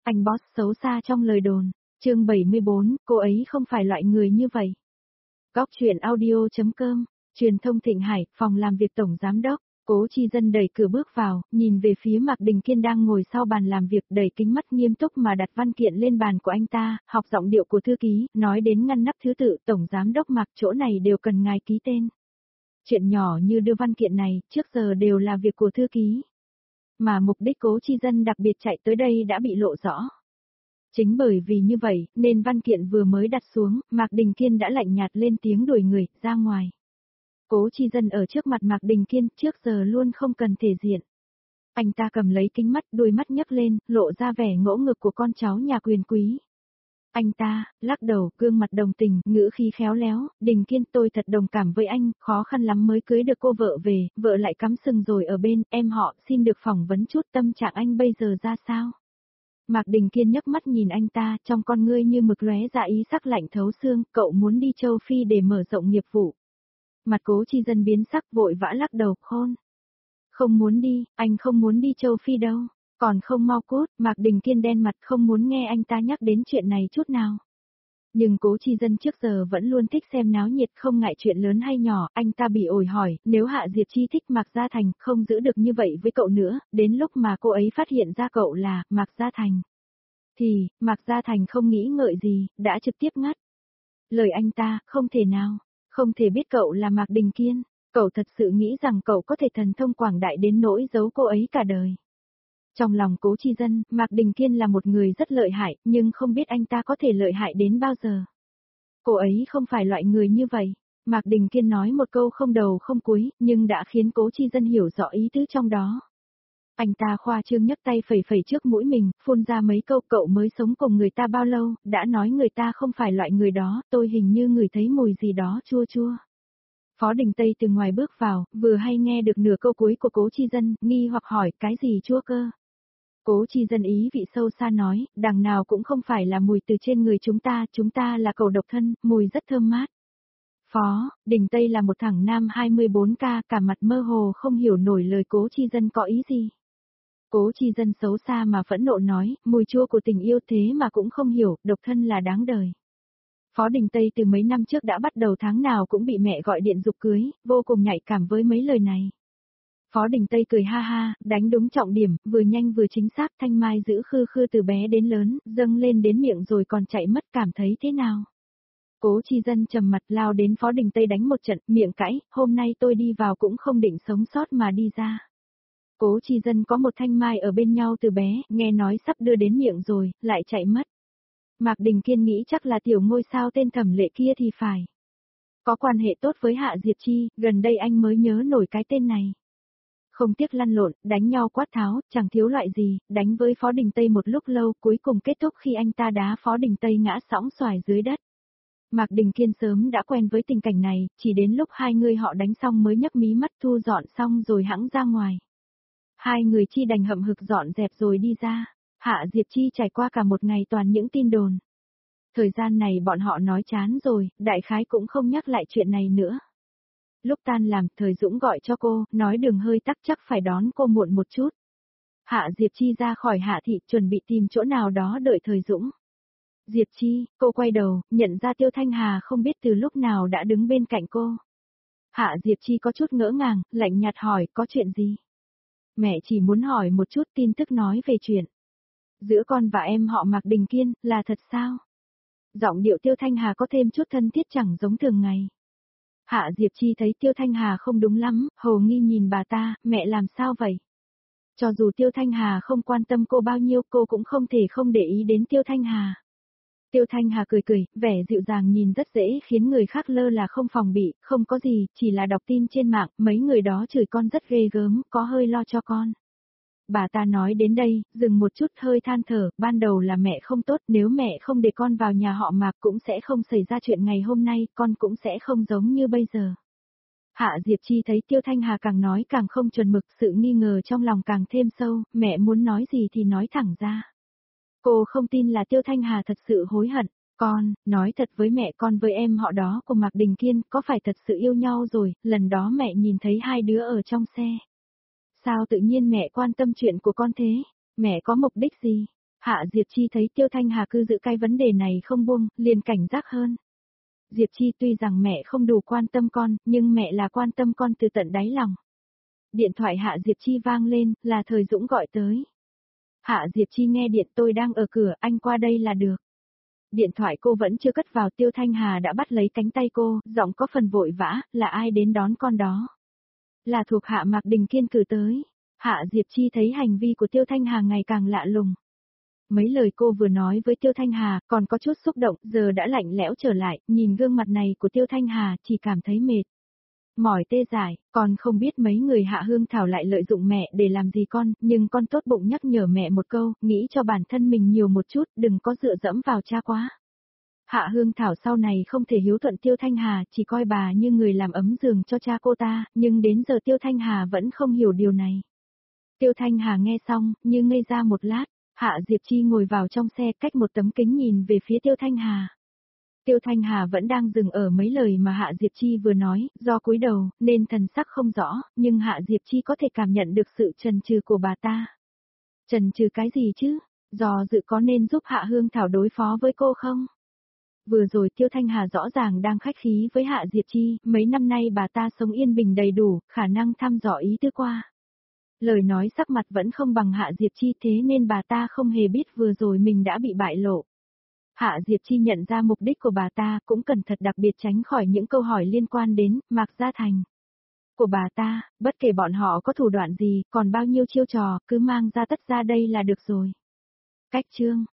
Anh boss xấu xa trong lời đồn. Chương 74, cô ấy không phải loại người như vậy. Góc truyện audio.com, truyền thông Thịnh Hải, phòng làm việc tổng giám đốc. Cố Chi Dân đẩy cửa bước vào, nhìn về phía Mạc Đình Kiên đang ngồi sau bàn làm việc, đẩy kính mắt nghiêm túc mà đặt văn kiện lên bàn của anh ta, học giọng điệu của thư ký, nói đến ngăn nắp thứ tự, tổng giám đốc Mạc, chỗ này đều cần ngài ký tên. Chuyện nhỏ như đưa văn kiện này, trước giờ đều là việc của thư ký. Mà mục đích Cố Chi Dân đặc biệt chạy tới đây đã bị lộ rõ. Chính bởi vì như vậy, nên văn kiện vừa mới đặt xuống, Mạc Đình Kiên đã lạnh nhạt lên tiếng đuổi người, ra ngoài. Cố Chi Dân ở trước mặt Mạc Đình Kiên, trước giờ luôn không cần thể diện. Anh ta cầm lấy kính mắt, đôi mắt nhấc lên, lộ ra vẻ ngỗ ngực của con cháu nhà quyền quý. Anh ta, lắc đầu, gương mặt đồng tình, ngữ khí khéo léo, Đình Kiên tôi thật đồng cảm với anh, khó khăn lắm mới cưới được cô vợ về, vợ lại cắm sừng rồi ở bên, em họ, xin được phỏng vấn chút tâm trạng anh bây giờ ra sao? Mạc Đình Kiên nhấc mắt nhìn anh ta, trong con ngươi như mực lóe ra ý sắc lạnh thấu xương, cậu muốn đi châu Phi để mở rộng nghiệp vụ. Mặt Cố Chi Dân biến sắc vội vã lắc đầu, khôn. Không muốn đi, anh không muốn đi châu Phi đâu, còn không mau cút, Mạc Đình Kiên đen mặt không muốn nghe anh ta nhắc đến chuyện này chút nào. Nhưng Cố Chi Dân trước giờ vẫn luôn thích xem náo nhiệt không ngại chuyện lớn hay nhỏ, anh ta bị ổi hỏi, nếu Hạ Diệp Chi thích Mạc Gia Thành, không giữ được như vậy với cậu nữa, đến lúc mà cô ấy phát hiện ra cậu là Mạc Gia Thành. Thì, Mạc Gia Thành không nghĩ ngợi gì, đã trực tiếp ngắt. Lời anh ta, không thể nào, không thể biết cậu là Mạc Đình Kiên, cậu thật sự nghĩ rằng cậu có thể thần thông quảng đại đến nỗi giấu cô ấy cả đời. Trong lòng Cố Chi Dân, Mạc Đình Kiên là một người rất lợi hại, nhưng không biết anh ta có thể lợi hại đến bao giờ. Cô ấy không phải loại người như vậy. Mạc Đình Kiên nói một câu không đầu không cuối, nhưng đã khiến Cố Chi Dân hiểu rõ ý tứ trong đó. Anh ta khoa trương nhấc tay phẩy phẩy trước mũi mình, phun ra mấy câu cậu mới sống cùng người ta bao lâu, đã nói người ta không phải loại người đó, tôi hình như ngửi thấy mùi gì đó chua chua. Phó Đình Tây từ ngoài bước vào, vừa hay nghe được nửa câu cuối của Cố Chi Dân, nghi hoặc hỏi cái gì chua cơ. Cố Chi Dân ý vị sâu xa nói, đằng nào cũng không phải là mùi từ trên người chúng ta là cầu độc thân, mùi rất thơm mát. Phó Đình Tây là một thằng nam 24K, cả mặt mơ hồ không hiểu nổi lời Cố Chi Dân có ý gì. Cố Chi Dân xấu xa mà phẫn nộ nói, mùi chua của tình yêu thế mà cũng không hiểu, độc thân là đáng đời. Phó Đình Tây từ mấy năm trước đã bắt đầu tháng nào cũng bị mẹ gọi điện giục cưới, vô cùng nhạy cảm với mấy lời này. Phó Đình Tây cười ha ha, đánh đúng trọng điểm, vừa nhanh vừa chính xác, Thanh Mai giữ khư khư từ bé đến lớn, dâng lên đến miệng rồi còn chạy mất, cảm thấy thế nào? Cố Chi Dân trầm mặt lao đến Phó Đình Tây đánh một trận, miệng cãi, hôm nay tôi đi vào cũng không định sống sót mà đi ra. Cố Chi Dân có một Thanh Mai ở bên nhau từ bé, nghe nói sắp đưa đến miệng rồi, lại chạy mất. Mạc Đình Kiên nghĩ chắc là tiểu ngôi sao tên Thẩm Lệ kia thì phải. Có quan hệ tốt với Hạ Diệp Chi, gần đây anh mới nhớ nổi cái tên này. Không tiếc lăn lộn, đánh nhau quát tháo, chẳng thiếu loại gì, đánh với Phó Đình Tây một lúc lâu, cuối cùng kết thúc khi anh ta đá Phó Đình Tây ngã sõng xoài dưới đất. Mạc Đình Kiên sớm đã quen với tình cảnh này, chỉ đến lúc hai người họ đánh xong mới nhấc mí mắt thu dọn xong rồi hẵng ra ngoài. Hai người chi đành hậm hực dọn dẹp rồi đi ra. Hạ Diệp Chi trải qua cả một ngày toàn những tin đồn. Thời gian này bọn họ nói chán rồi, đại khái cũng không nhắc lại chuyện này nữa. Lúc tan làm, Thời Dũng gọi cho cô, nói đường hơi tắc chắc phải đón cô muộn một chút. Hạ Diệp Chi ra khỏi Hạ Thị, chuẩn bị tìm chỗ nào đó đợi Thời Dũng. Diệp Chi, cô quay đầu, nhận ra Tiêu Thanh Hà không biết từ lúc nào đã đứng bên cạnh cô. Hạ Diệp Chi có chút ngỡ ngàng, lạnh nhạt hỏi, có chuyện gì? Mẹ chỉ muốn hỏi một chút tin tức nói về chuyện giữa con và em họ Mạc Đình Kiên, là thật sao? Giọng điệu Tiêu Thanh Hà có thêm chút thân thiết chẳng giống thường ngày. Hạ Diệp Chi thấy Tiêu Thanh Hà không đúng lắm, hồ nghi nhìn bà ta, mẹ làm sao vậy? Cho dù Tiêu Thanh Hà không quan tâm cô bao nhiêu, cô cũng không thể không để ý đến Tiêu Thanh Hà. Tiêu Thanh Hà cười cười, vẻ dịu dàng nhìn rất dễ khiến người khác lơ là không phòng bị, không có gì, chỉ là đọc tin trên mạng, mấy người đó chửi con rất ghê gớm, có hơi lo cho con. Bà ta nói đến đây, dừng một chút hơi than thở, ban đầu là mẹ không tốt, nếu mẹ không để con vào nhà họ Mạc cũng sẽ không xảy ra chuyện ngày hôm nay, con cũng sẽ không giống như bây giờ. Hạ Diệp Chi thấy Tiêu Thanh Hà càng nói càng không chuẩn mực, sự nghi ngờ trong lòng càng thêm sâu, mẹ muốn nói gì thì nói thẳng ra. Cô không tin là Tiêu Thanh Hà thật sự hối hận. Con, nói thật với mẹ, con với em họ đó của Mạc Đình Kiên có phải thật sự yêu nhau rồi, lần đó mẹ nhìn thấy hai đứa ở trong xe. Sao tự nhiên mẹ quan tâm chuyện của con thế? Mẹ có mục đích gì? Hạ Diệp Chi thấy Tiêu Thanh Hà cứ giữ cái vấn đề này không buông, liền cảnh giác hơn. Diệp Chi tuy rằng mẹ không đủ quan tâm con, nhưng mẹ là quan tâm con từ tận đáy lòng. Điện thoại Hạ Diệp Chi vang lên, là Thời Dũng gọi tới. Hạ Diệp Chi nghe điện, tôi đang ở cửa, anh qua đây là được. Điện thoại cô vẫn chưa cất vào, Tiêu Thanh Hà đã bắt lấy cánh tay cô, giọng có phần vội vã, là ai đến đón con đó? Là thuộc hạ Mạc Đình Kiên cử tới. Hạ Diệp Chi thấy hành vi của Tiêu Thanh Hà ngày càng lạ lùng. Mấy lời cô vừa nói với Tiêu Thanh Hà còn có chút xúc động, giờ đã lạnh lẽo trở lại, nhìn gương mặt này của Tiêu Thanh Hà chỉ cảm thấy mệt. Mỏi tê dại, con không biết mấy người Hạ Hương Thảo lại lợi dụng mẹ để làm gì con, nhưng con tốt bụng nhắc nhở mẹ một câu, nghĩ cho bản thân mình nhiều một chút, đừng có dựa dẫm vào cha quá. Hạ Hương Thảo sau này không thể hiếu thuận Tiêu Thanh Hà, chỉ coi bà như người làm ấm giường cho cha cô ta, nhưng đến giờ Tiêu Thanh Hà vẫn không hiểu điều này. Tiêu Thanh Hà nghe xong, như ngây ra một lát, Hạ Diệp Chi ngồi vào trong xe cách một tấm kính nhìn về phía Tiêu Thanh Hà. Tiêu Thanh Hà vẫn đang dừng ở mấy lời mà Hạ Diệp Chi vừa nói, do cúi đầu, nên thần sắc không rõ, nhưng Hạ Diệp Chi có thể cảm nhận được sự chần chừ của bà ta. Chần chừ cái gì chứ? Do dự có nên giúp Hạ Hương Thảo đối phó với cô không? Vừa rồi Tiêu Thanh Hà rõ ràng đang khách khí với Hạ Diệp Chi, mấy năm nay bà ta sống yên bình đầy đủ, khả năng thăm dò ý tứ qua. Lời nói sắc mặt vẫn không bằng Hạ Diệp Chi, thế nên bà ta không hề biết vừa rồi mình đã bị bại lộ. Hạ Diệp Chi nhận ra mục đích của bà ta, cũng cẩn thận đặc biệt tránh khỏi những câu hỏi liên quan đến Mạc Gia Thành. Của bà ta, bất kể bọn họ có thủ đoạn gì, còn bao nhiêu chiêu trò, cứ mang ra tất ra đây là được rồi. Cách chương